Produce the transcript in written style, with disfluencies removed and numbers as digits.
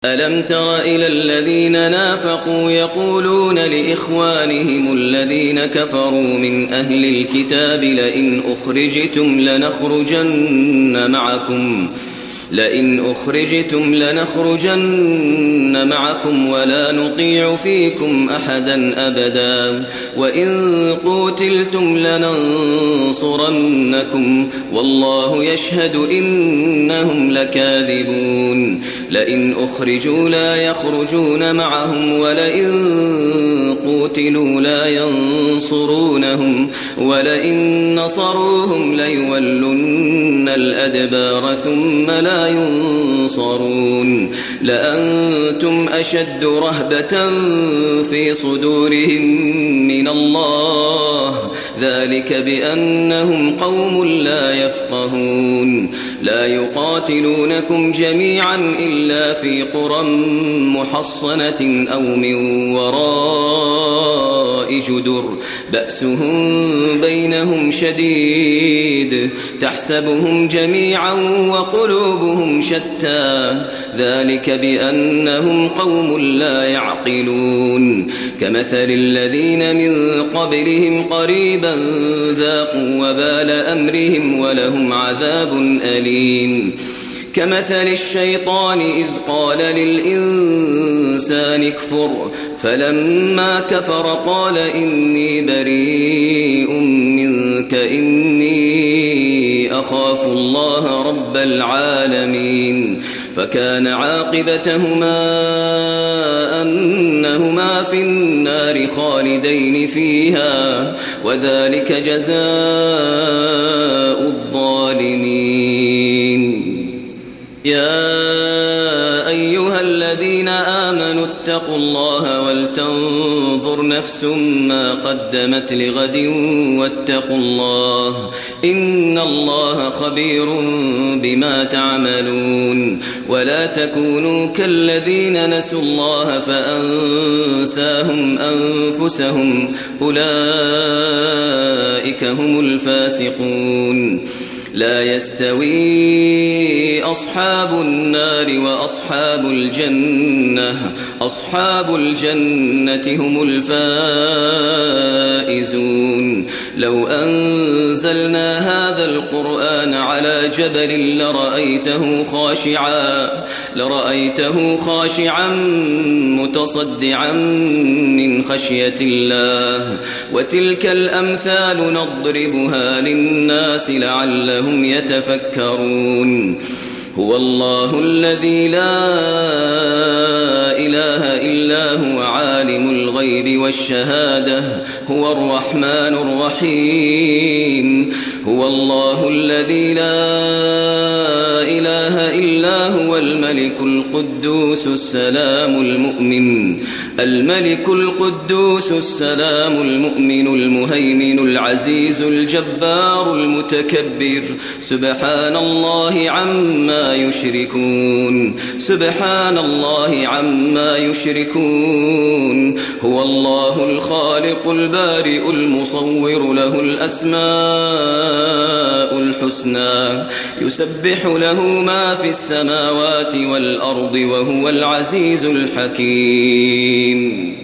ألم تر إلى الذين نافقوا يقولون لإخوانهم الذين كفروا من أهل الكتاب لئن أخرجتم لنخرجن معكم ولا نطيع فيكم أحدا أبدا وإن قوتلتم لننصرنكم والله يشهد إنهم لكاذبون لئن أخرجوا لا يخرجون معهم ولئن قوتلوا لا ينصرونهم ولئن نصروهم ليولن الأدبار ثم لا ينصرون لأنتم أشد رهبة في صدورهم من الله ذلك بأنهم قوم لا يفقهون لا يقاتلونكم جميعا إلا في قرى محصنة أو من وراء جدر بأسهم بينهم شديد تحسبهم جميعا وقلوبهم شتى ذلك بأنهم قوم لا يعقلون كمثل الذين من قبلهم قريبا ذاقوا وبال أمرهم ولهم عذاب أليم كمثل الشيطان إذ قال للإنسان اكفر فلما كفر قال إني بريء منك إني أخاف الله رب العالمين فكان عاقبتهما أنهما في النار خالدين فيها وذلك جزاء الظالمين يا أيها الذين آمنوا اتقوا الله ولتنظر نفس ما قدمت لغد واتقوا الله إن الله خبير بما تعملون ولا تكونوا كالذين نسوا الله فأنساهم أنفسهم أولئك هم الفاسقون لا يستوي أصحاب النار وأصحاب الجنة أصحاب الجنة هم الفائزون لو أنزلنا هذا القرآن على جبل لرأيته خاشعا متصدعا من خشية الله وتلك الأمثال نضربها للناس لعلهم يتفكرون هو الله الذي لا إله إلا هو عالم الغيب والشهادة هو الرحمن الرحيم هو الله الذي لا إله إلا هو الملك القدوس السلام المؤمن المهيمن العزيز الجبار المتكبر سبحان الله عما يشركون هو الله الخالق البارئ المصور له الأسماء الحسنى يسبح له ما في السماوات والأرض وهو العزيز الحكيم